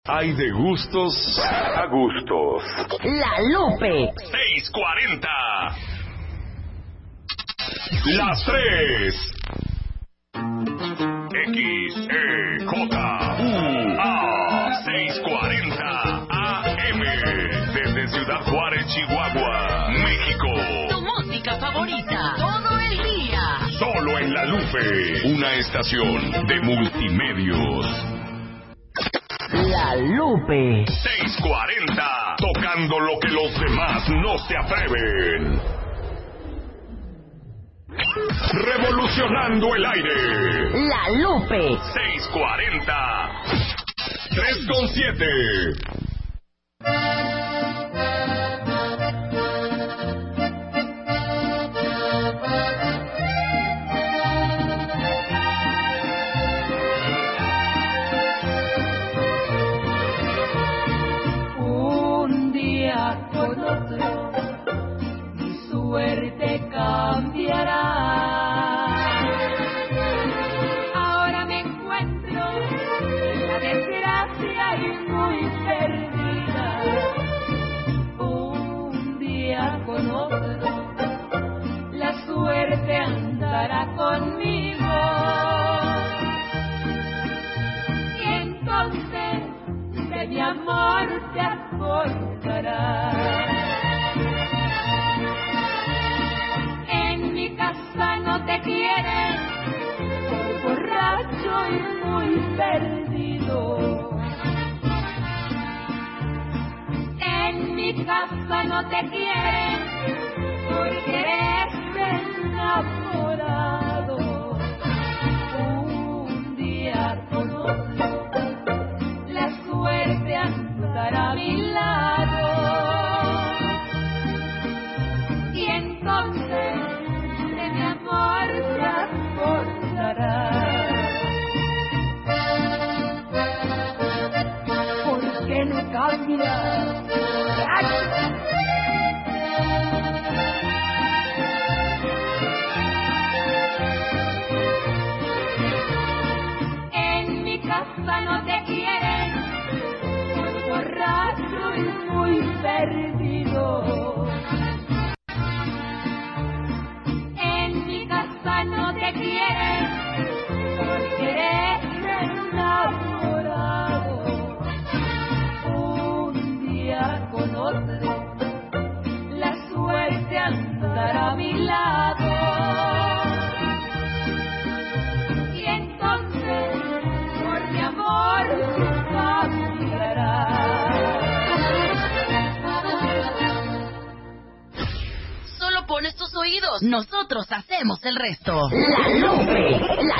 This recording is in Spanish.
Hay de gustos a gustos. La Lupe. 6:40. Las 3. XEJUA 6:40 AM. Desde Ciudad Juárez, Chihuahua, México. Tu música favorita. Todo el día. Solo en La Lupe. Una estación de multimedios. La Lupe. 6:40. Tocando lo que los demás no se atreven. Revolucionando el aire. La Lupe. 6:40. 3:7. Un día con otro mi suerte cambiará. Ahora me encuentro en la desgracia y muy perdida. Un día con otro la suerte andará conmigo. Y entonces de mi amor te acordarás. En mi casa no te quieren, soy borracho y muy perdido. En mi casa no te quieren, porque eres enamorado. Un día con otro la suerte andará a mi lado. Y entonces de mi amor te acordarás. ¿Por qué no cambias? En mi casa no te quieren, soy borracho y muy perdido. En mi casa no te quieren, porque eres enamorado. Un día con otro la suerte andará a mi lado. Y entonces por mi amor tú cambiarás. Solo pones tus oídos. Nosotros hacemos el resto. La Lupe. La